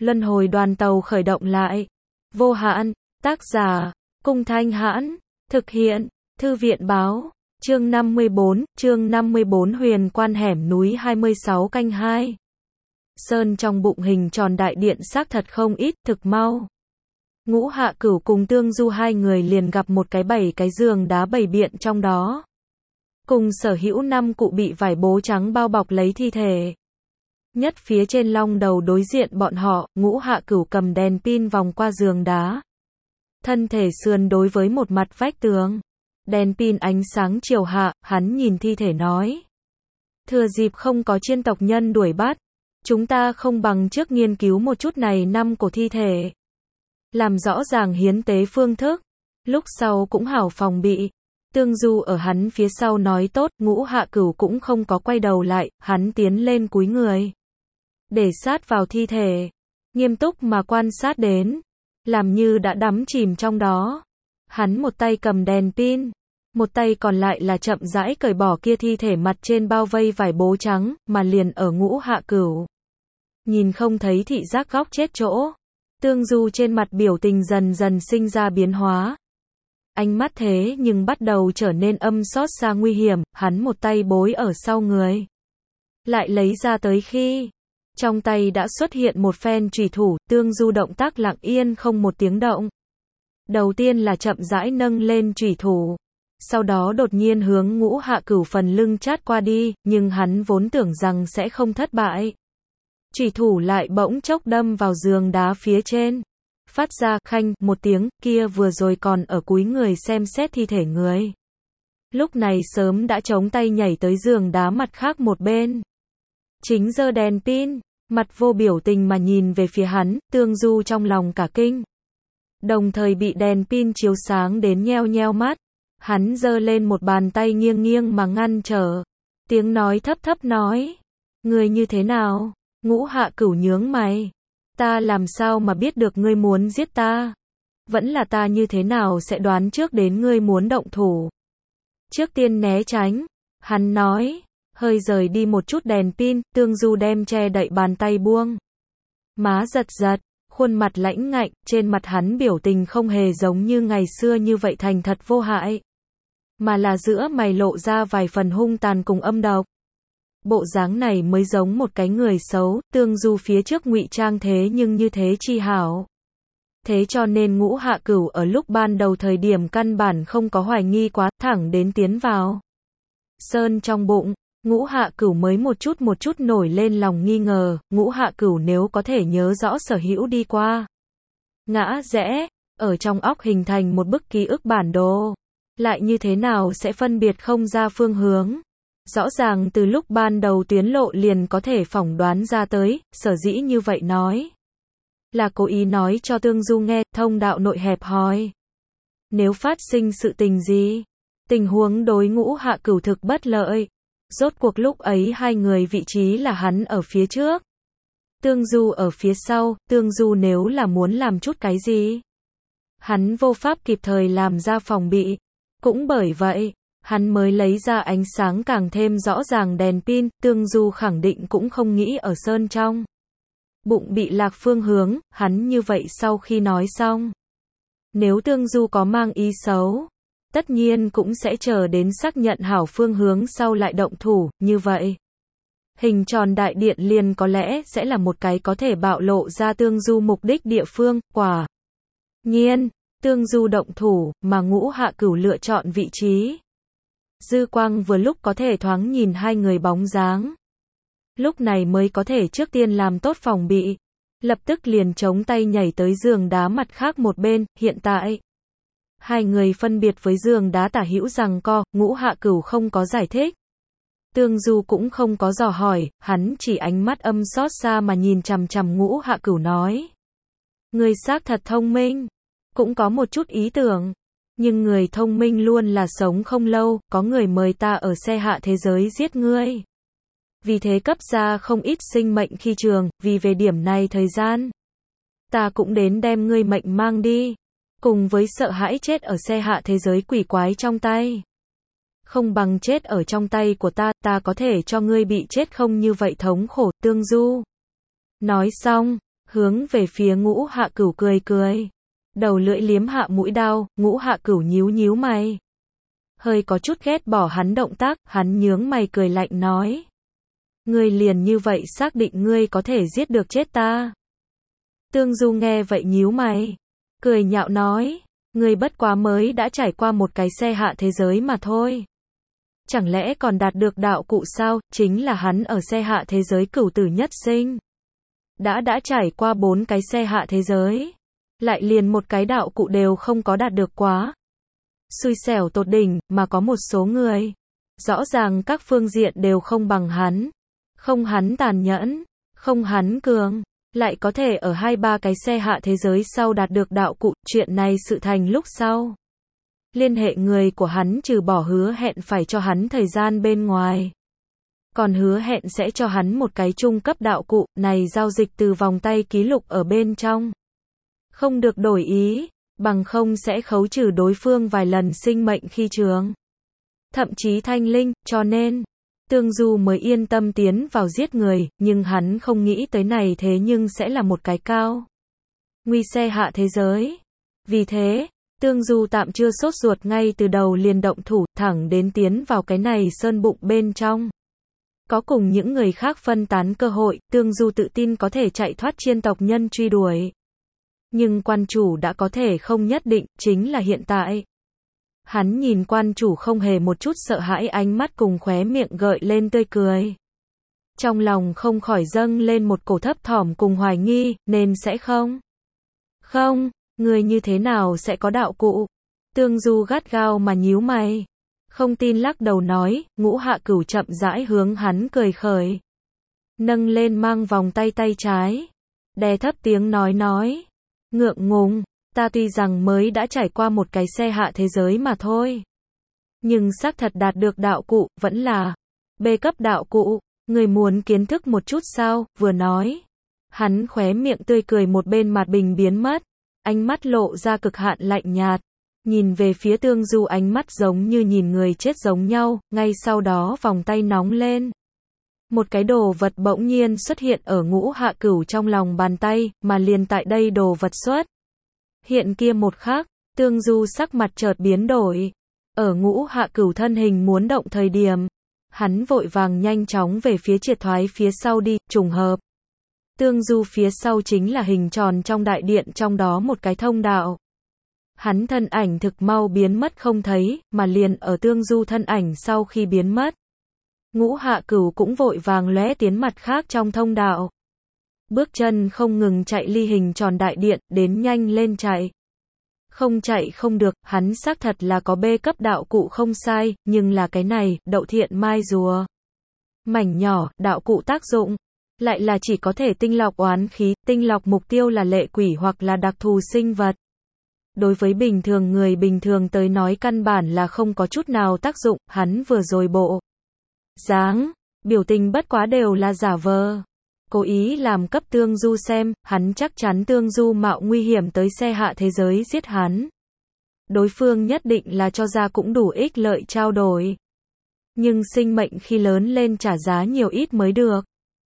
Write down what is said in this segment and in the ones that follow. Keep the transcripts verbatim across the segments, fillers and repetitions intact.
Luân hồi đoàn tàu khởi động lại. Vô hạn, tác giả, Cung Thanh Hãn, thực hiện, Thư viện báo, chương năm mươi bốn, chương năm mươi bốn huyền quan hẻm núi hai mươi sáu canh hai. Sơn trong bụng hình tròn đại điện xác thật không ít, thực mau. Ngũ Hạ Cửu cùng Tương Du hai người liền gặp một cái bảy cái giường đá bày biện trong đó. Cùng sở hữu năm cụ bị vải bố trắng bao bọc lấy thi thể. Nhất phía trên long đầu đối diện bọn họ, Ngũ Hạ Cửu cầm đèn pin vòng qua giường đá. Thân thể sườn đối với một mặt vách tường. Đèn pin ánh sáng chiều hạ, hắn nhìn thi thể nói. Thừa dịp không có chiên tộc nhân đuổi bắt, chúng ta không bằng trước nghiên cứu một chút này năm cổ thi thể. Làm rõ ràng hiến tế phương thức, lúc sau cũng hảo phòng bị. Tương Du ở hắn phía sau nói tốt, Ngũ Hạ Cửu cũng không có quay đầu lại, hắn tiến lên cúi người. Để sát vào thi thể, nghiêm túc mà quan sát đến, làm như đã đắm chìm trong đó. Hắn một tay cầm đèn pin, một tay còn lại là chậm rãi cởi bỏ kia thi thể mặt trên bao vây vải bố trắng, mà liền ở Ngũ Hạ Cửu. Nhìn không thấy thị giác góc chết chỗ. Tương Du trên mặt biểu tình dần dần sinh ra biến hóa. Ánh mắt thế nhưng bắt đầu trở nên âm xót xa nguy hiểm, hắn một tay bối ở sau người. Lại lấy ra tới khi, trong tay đã xuất hiện một phen chùy thủ, Tương Du động tác lặng yên không một tiếng động. Đầu tiên là chậm rãi nâng lên chùy thủ, sau đó đột nhiên hướng Ngũ Hạ Cửu phần lưng chát qua đi, nhưng hắn vốn tưởng rằng sẽ không thất bại. Chùy thủ lại bỗng chốc đâm vào giường đá phía trên. Phát ra khanh một tiếng, kia vừa rồi còn ở cúi người xem xét thi thể người. Lúc này sớm đã chống tay nhảy tới giường đá mặt khác một bên. Chính giơ đèn pin, mặt vô biểu tình mà nhìn về phía hắn, Tương Du trong lòng cả kinh. Đồng thời bị đèn pin chiếu sáng đến nheo nheo mắt. Hắn giơ lên một bàn tay nghiêng nghiêng mà ngăn trở. Tiếng nói thấp thấp nói. Người như thế nào? Ngũ Hạ Cửu nhướng mày. Ta làm sao mà biết được ngươi muốn giết ta? Vẫn là ta như thế nào sẽ đoán trước đến ngươi muốn động thủ? Trước tiên né tránh. Hắn nói. Hơi rời đi một chút đèn pin, Tương Du đem che đậy bàn tay buông. Má giật giật, khuôn mặt lãnh ngạnh, trên mặt hắn biểu tình không hề giống như ngày xưa như vậy thành thật vô hại. Mà là giữa mày lộ ra vài phần hung tàn cùng âm độc. Bộ dáng này mới giống một cái người xấu, Tương Du phía trước ngụy trang thế nhưng như thế chi hảo. Thế cho nên Ngũ Hạ Cửu ở lúc ban đầu thời điểm căn bản không có hoài nghi quá, thẳng đến tiến vào. Sơn trong bụng, Ngũ Hạ Cửu mới một chút một chút nổi lên lòng nghi ngờ, Ngũ Hạ Cửu nếu có thể nhớ rõ sở hữu đi qua. Ngã rẽ, ở trong óc hình thành một bức ký ức bản đồ. Lại như thế nào sẽ phân biệt không ra phương hướng? Rõ ràng từ lúc ban đầu tuyến lộ liền có thể phỏng đoán ra tới, sở dĩ như vậy nói. Là cố ý nói cho Tương Du nghe, thông đạo nội hẹp hòi. Nếu phát sinh sự tình gì? Tình huống đối Ngũ Hạ Cửu thực bất lợi. Rốt cuộc lúc ấy hai người vị trí là hắn ở phía trước. Tương Du ở phía sau, Tương Du nếu là muốn làm chút cái gì? Hắn vô pháp kịp thời làm ra phòng bị. Cũng bởi vậy, hắn mới lấy ra ánh sáng càng thêm rõ ràng đèn pin, Tương Du khẳng định cũng không nghĩ ở sơn trong. Bụng bị lạc phương hướng, hắn như vậy sau khi nói xong. Nếu Tương Du có mang ý xấu, tất nhiên cũng sẽ chờ đến xác nhận hảo phương hướng sau lại động thủ, như vậy. Hình tròn đại điện liền có lẽ sẽ là một cái có thể bạo lộ ra Tương Du mục đích địa phương, quả nhiên, Tương Du động thủ, mà Ngũ Hạ Cửu lựa chọn vị trí. Dư quang vừa lúc có thể thoáng nhìn hai người bóng dáng. Lúc này mới có thể trước tiên làm tốt phòng bị. Lập tức liền chống tay nhảy tới giường đá mặt khác một bên, hiện tại. Hai người phân biệt với giường đá tả hữu giằng co, Ngũ Hạ Cửu không có giải thích. Tương Du cũng không có dò hỏi, hắn chỉ ánh mắt âm xót xa mà nhìn chằm chằm Ngũ Hạ Cửu nói. Người xác thật thông minh, cũng có một chút ý tưởng. Nhưng người thông minh luôn là sống không lâu, có người mời ta ở xe hạ thế giới giết ngươi. Vì thế cấp ra không ít sinh mệnh khi trường, vì về điểm này thời gian. Ta cũng đến đem ngươi mệnh mang đi. Cùng với sợ hãi chết ở xe hạ thế giới quỷ quái trong tay. Không bằng chết ở trong tay của ta, ta có thể cho ngươi bị chết không như vậy thống khổ, Tương Du. Nói xong, hướng về phía Ngũ Hạ Cửu cười cười. Đầu lưỡi liếm hạ mũi đao, Ngũ Hạ Cửu nhíu nhíu mày. Hơi có chút ghét bỏ hắn động tác, hắn nhướng mày cười lạnh nói. Ngươi liền như vậy xác định ngươi có thể giết được chết ta. Tương Du nghe vậy nhíu mày. Cười nhạo nói. Ngươi bất quá mới đã trải qua một cái xe hạ thế giới mà thôi. Chẳng lẽ còn đạt được đạo cụ sao, chính là hắn ở xe hạ thế giới cửu tử nhất sinh. Đã đã trải qua bốn cái xe hạ thế giới. Lại liền một cái đạo cụ đều không có đạt được quá. Xui xẻo tột đỉnh, mà có một số người. Rõ ràng các phương diện đều không bằng hắn. Không hắn tàn nhẫn, không hắn cường. Lại có thể ở hai ba cái xe hạ thế giới sau đạt được đạo cụ, chuyện này sự thành lúc sau. Liên hệ người của hắn trừ bỏ hứa hẹn phải cho hắn thời gian bên ngoài. Còn hứa hẹn sẽ cho hắn một cái trung cấp đạo cụ, này giao dịch từ vòng tay ký lục ở bên trong. Không được đổi ý, bằng không sẽ khấu trừ đối phương vài lần sinh mệnh khi trường. Thậm chí thanh linh, cho nên, Tương Du mới yên tâm tiến vào giết người, nhưng hắn không nghĩ tới này thế nhưng sẽ là một cái cao. Nguy xe hạ thế giới. Vì thế, Tương Du tạm chưa sốt ruột ngay từ đầu liền động thủ, thẳng đến tiến vào cái này sơn bụng bên trong. Có cùng những người khác phân tán cơ hội, Tương Du tự tin có thể chạy thoát chiên tộc nhân truy đuổi. Nhưng quan chủ đã có thể không nhất định, chính là hiện tại. Hắn nhìn quan chủ không hề một chút sợ hãi, ánh mắt cùng khóe miệng gợi lên tươi cười. Trong lòng không khỏi dâng lên một cổ thấp thỏm cùng hoài nghi, nên sẽ không. Không, người như thế nào sẽ có đạo cụ? Tương Du gắt gao mà nhíu mày. Không tin lắc đầu nói, Ngũ Hạ Cửu chậm rãi hướng hắn cười khởi. Nâng lên mang vòng tay tay trái. Đè thấp tiếng nói nói. Ngượng ngùng, ta tuy rằng mới đã trải qua một cái xe hạ thế giới mà thôi. Nhưng xác thật đạt được đạo cụ, vẫn là B cấp đạo cụ. Người muốn kiến thức một chút sao, vừa nói. Hắn khóe miệng tươi cười một bên mặt bình biến mất. Ánh mắt lộ ra cực hạn lạnh nhạt. Nhìn về phía Tương Du ánh mắt giống như nhìn người chết giống nhau, ngay sau đó vòng tay nóng lên. Một cái đồ vật bỗng nhiên xuất hiện ở Ngũ Hạ Cửu trong lòng bàn tay, mà liền tại đây đồ vật xuất hiện kia một khắc, Tương Du sắc mặt chợt biến đổi. Ở Ngũ Hạ Cửu thân hình muốn động thời điểm, hắn vội vàng nhanh chóng về phía triệt thoái phía sau đi, trùng hợp. Tương Du phía sau chính là hình tròn trong đại điện, trong đó một cái thông đạo. Hắn thân ảnh thực mau biến mất không thấy, mà liền ở Tương Du thân ảnh sau khi biến mất. Ngũ Hạ Cửu cũng vội vàng lóe tiến mặt khác trong thông đạo. Bước chân không ngừng chạy ly hình tròn đại điện, đến nhanh lên chạy. Không chạy không được, hắn xác thật là có B cấp đạo cụ không sai, nhưng là cái này, đậu thiện mai rùa. Mảnh nhỏ, đạo cụ tác dụng. Lại là chỉ có thể tinh lọc oán khí, tinh lọc mục tiêu là lệ quỷ hoặc là đặc thù sinh vật. Đối với bình thường người bình thường tới nói căn bản là không có chút nào tác dụng, hắn vừa rồi bộ dáng, biểu tình bất quá đều là giả vờ. Cố ý làm cấp Tương Du xem, hắn chắc chắn Tương Du mạo nguy hiểm tới xe hạ thế giới giết hắn. Đối phương nhất định là cho ra cũng đủ ích lợi trao đổi. Nhưng sinh mệnh khi lớn lên trả giá nhiều ít mới được.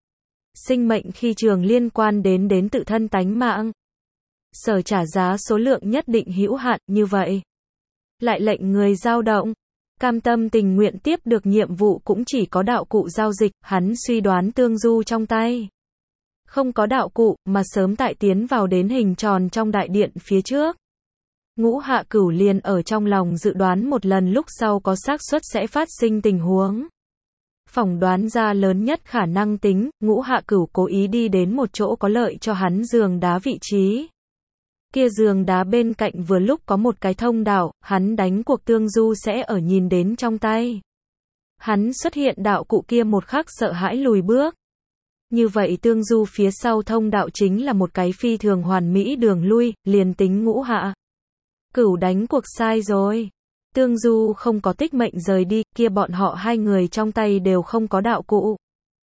Sinh mệnh khi trường liên quan đến đến tự thân tánh mạng. Sở trả giá số lượng nhất định hữu hạn, như vậy. Lại lệnh người dao động. Cam tâm tình nguyện tiếp được nhiệm vụ cũng chỉ có đạo cụ giao dịch, hắn suy đoán Tương Du trong tay. Không có đạo cụ, mà sớm tại tiến vào đến hình tròn trong đại điện phía trước. Ngũ Hạ Cửu liền ở trong lòng dự đoán một lần lúc sau có xác suất sẽ phát sinh tình huống. Phỏng đoán ra lớn nhất khả năng tính, Ngũ Hạ Cửu cố ý đi đến một chỗ có lợi cho hắn giường đá vị trí. Kia giường đá bên cạnh vừa lúc có một cái thông đạo, hắn đánh cuộc Tương Du sẽ ở nhìn đến trong tay. Hắn xuất hiện đạo cụ kia một khắc sợ hãi lùi bước. Như vậy Tương Du phía sau thông đạo chính là một cái phi thường hoàn mỹ đường lui, liền tính Ngũ Hạ Cửu đánh cuộc sai rồi. Tương Du không có tích mệnh rời đi, kia bọn họ hai người trong tay đều không có đạo cụ.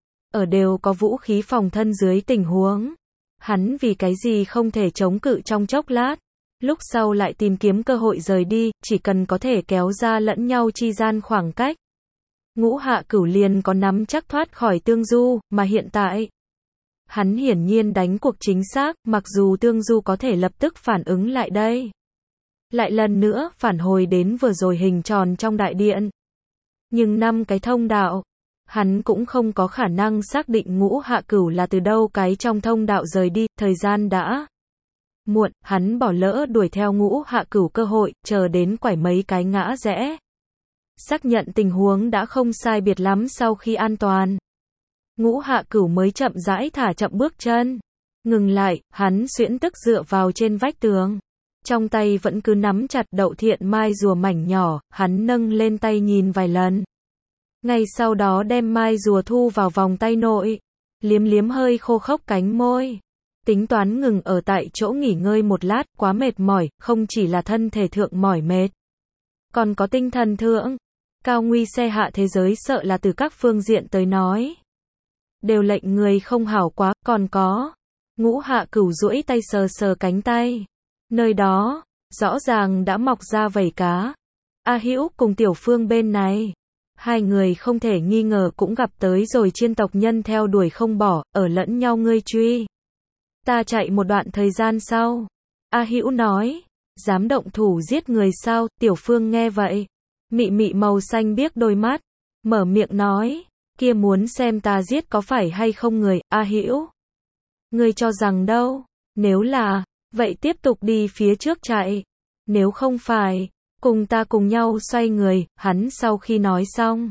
Ở đều có vũ khí phòng thân dưới tình huống. Hắn vì cái gì không thể chống cự trong chốc lát. Lúc sau lại tìm kiếm cơ hội rời đi, chỉ cần có thể kéo ra lẫn nhau chi gian khoảng cách. Ngũ Hạ Cửu liền có nắm chắc thoát khỏi Tương Du, mà hiện tại. Hắn hiển nhiên đánh cuộc chính xác, mặc dù Tương Du có thể lập tức phản ứng lại đây. Lại lần nữa phản hồi đến vừa rồi hình tròn trong đại điện. Nhưng năm cái thông đạo, hắn cũng không có khả năng xác định Ngũ Hạ Cửu là từ đâu cái trong thông đạo rời đi, thời gian đã muộn, hắn bỏ lỡ đuổi theo Ngũ Hạ Cửu cơ hội, chờ đến quải mấy cái ngã rẽ. Xác nhận tình huống đã không sai biệt lắm sau khi an toàn. Ngũ Hạ Cửu mới chậm rãi thả chậm bước chân. Ngừng lại, hắn xuyễn tức dựa vào trên vách tường. Trong tay vẫn cứ nắm chặt đậu thiện mai rùa mảnh nhỏ, hắn nâng lên tay nhìn vài lần. Ngay sau đó đem mai rùa thu vào vòng tay nội. Liếm liếm hơi khô khốc cánh môi. Tính toán ngừng ở tại chỗ nghỉ ngơi một lát, quá mệt mỏi, không chỉ là thân thể thượng mỏi mệt. Còn có tinh thần thượng. Cao nguy xe hạ thế giới sợ là từ các phương diện tới nói. Đều lệnh người không hảo quá, còn có. Ngũ Hạ Cửu duỗi tay sờ sờ cánh tay. Nơi đó, rõ ràng đã mọc ra vảy cá. A Hữu cùng Tiểu Phương bên này. Hai người không thể nghi ngờ cũng gặp tới rồi chiên tộc nhân theo đuổi không bỏ, ở lẫn nhau ngươi truy. Ta chạy một đoạn thời gian sau. A Hữu nói. Dám động thủ giết người sao? Tiểu Phương nghe vậy. Mị mị màu xanh biếc đôi mắt. Mở miệng nói. Kia muốn xem ta giết có phải hay không người, A Hữu. Ngươi cho rằng đâu? Nếu là, vậy tiếp tục đi phía trước chạy. Nếu không phải, cùng ta cùng nhau xoay người, hắn sau khi nói xong.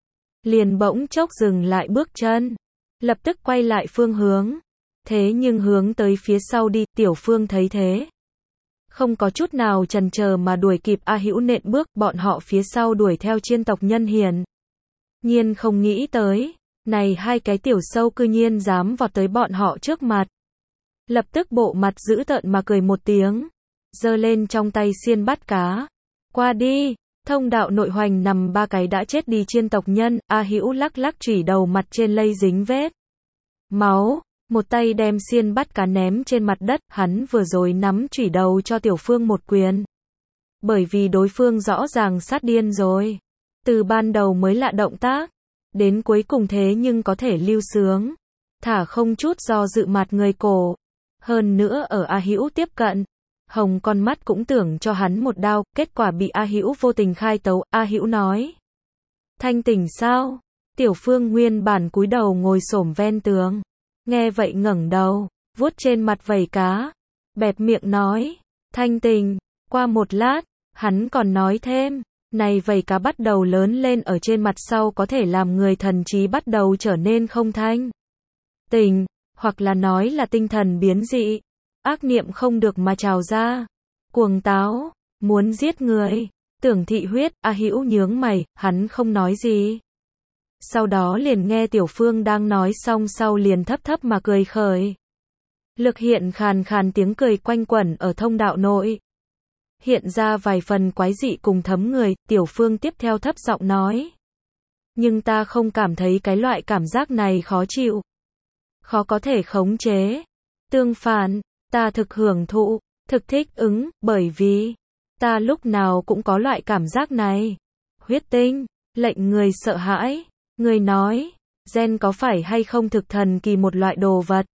Liền bỗng chốc dừng lại bước chân. Lập tức quay lại phương hướng. Thế nhưng hướng tới phía sau đi, Tiểu Phương thấy thế. Không có chút nào chần chờ mà đuổi kịp A Hữu nện bước, bọn họ phía sau đuổi theo chiên tộc nhân hiền. Nhiên không nghĩ tới, này hai cái tiểu sâu cư nhiên dám vọt tới bọn họ trước mặt. Lập tức bộ mặt dữ tợn mà cười một tiếng, giơ lên trong tay xiên bắt cá. Qua đi, thông đạo nội hoành nằm ba cái đã chết đi chiên tộc nhân, A Hữu lắc lắc chủy đầu mặt trên lây dính vết máu, một tay đem xiên bắt cá ném trên mặt đất, hắn vừa rồi nắm chủy đầu cho Tiểu Phương một quyền. Bởi vì đối phương rõ ràng sát điên rồi. Từ ban đầu mới lạ động tác, đến cuối cùng thế nhưng có thể lưu sướng. Thả không chút do dự mặt người cổ. Hơn nữa ở A Hữu tiếp cận, hồng con mắt cũng tưởng cho hắn một đao, kết quả bị A Hữu vô tình khai tấu. A Hữu nói. Thanh tỉnh sao? Tiểu Phương nguyên bản cúi đầu ngồi xổm ven tường. Nghe vậy ngẩng đầu, vuốt trên mặt vảy cá. Bẹp miệng nói. Thanh tỉnh. Qua một lát, hắn còn nói thêm. Này vảy cá bắt đầu lớn lên ở trên mặt sau có thể làm người thần trí bắt đầu trở nên không thanh tỉnh, hoặc là nói là tinh thần biến dị. Ác niệm không được mà trào ra. Cuồng táo, muốn giết người, tưởng thị huyết, A Hữu nhướng mày, hắn không nói gì. Sau đó liền nghe Tiểu Phương đang nói xong sau liền thấp thấp mà cười khởi. Lực hiện khàn khàn tiếng cười quanh quẩn ở thông đạo nội. Hiện ra vài phần quái dị cùng thấm người, Tiểu Phương tiếp theo thấp giọng nói. Nhưng ta không cảm thấy cái loại cảm giác này khó chịu. Khó có thể khống chế. Tương phản, ta thực hưởng thụ, thực thích ứng, bởi vì ta lúc nào cũng có loại cảm giác này. Huyết tinh, lệnh người sợ hãi. Người nói, gen có phải hay không thực thần kỳ một loại đồ vật.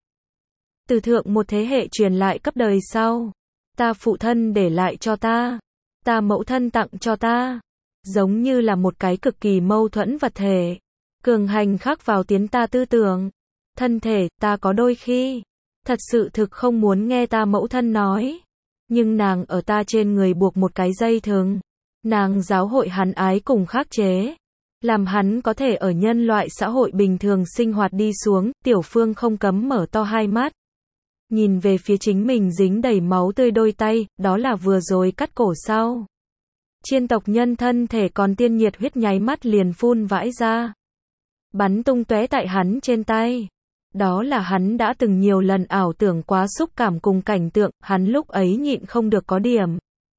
Từ thượng một thế hệ truyền lại cấp đời sau. Ta phụ thân để lại cho ta. Ta mẫu thân tặng cho ta. Giống như là một cái cực kỳ mâu thuẫn vật thể. Cường hành khắc vào tiến ta tư tưởng. Thân thể, ta có đôi khi. Thật sự thực không muốn nghe ta mẫu thân nói. Nhưng nàng ở ta trên người buộc một cái dây thừng. Nàng giáo hội hắn ái cùng khắc chế. Làm hắn có thể ở nhân loại xã hội bình thường sinh hoạt đi xuống. Tiểu Phương không cấm mở to hai mắt. Nhìn về phía chính mình dính đầy máu tươi đôi tay, đó là vừa rồi cắt cổ sau. Chiên tộc nhân thân thể còn tiên nhiệt huyết nháy mắt liền phun vãi ra. Bắn tung tóe tại hắn trên tay. Đó là hắn đã từng nhiều lần ảo tưởng quá xúc cảm cùng cảnh tượng, hắn lúc ấy nhịn không được có điểm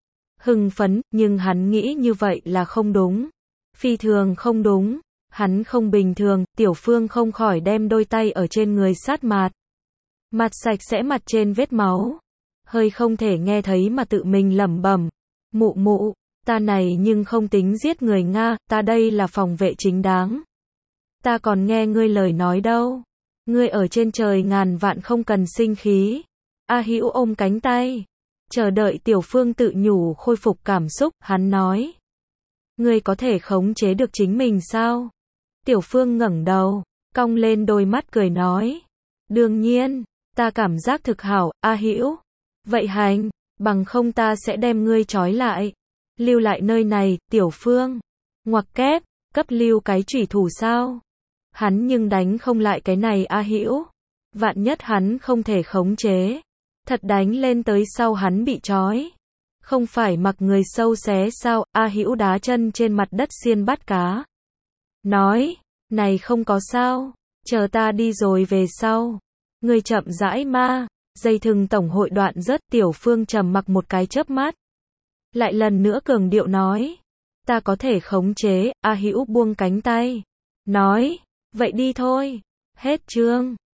hưng phấn, nhưng hắn nghĩ như vậy là không đúng. Phi thường không đúng. Hắn không bình thường, Tiểu Phương không khỏi đem đôi tay ở trên người sát mạt. Mặt sạch sẽ mặt trên vết máu. Hơi không thể nghe thấy mà tự mình lẩm bẩm. Mụ mụ, ta này nhưng không tính giết người Nga, ta đây là phòng vệ chính đáng. Ta còn nghe ngươi lời nói đâu. Ngươi ở trên trời ngàn vạn không cần sinh khí. A Hữu ôm cánh tay, chờ đợi Tiểu Phương tự nhủ khôi phục cảm xúc, hắn nói. Ngươi có thể khống chế được chính mình sao? Tiểu Phương ngẩng đầu, cong lên đôi mắt cười nói. Đương nhiên, ta cảm giác thực hảo, A Hữu. Vậy hành, bằng không ta sẽ đem ngươi trói lại. Lưu lại nơi này, Tiểu Phương. Ngoặc kép, cấp lưu cái chủy thủ sao? Hắn nhưng đánh không lại cái này A Hữu. Vạn nhất hắn không thể khống chế. Thật đánh lên tới sau hắn bị trói. Không phải mặc người sâu xé sao? A Hữu đá chân trên mặt đất xiên bắt cá. Nói, này không có sao. Chờ ta đi rồi về sau. Người chậm rãi ma. Dây thừng tổng hội đoạn rớt. Tiểu Phương trầm mặc một cái chớp mắt. Lại lần nữa cường điệu nói. Ta có thể khống chế. A Hữu buông cánh tay. Nói, vậy đi thôi. Hết chương.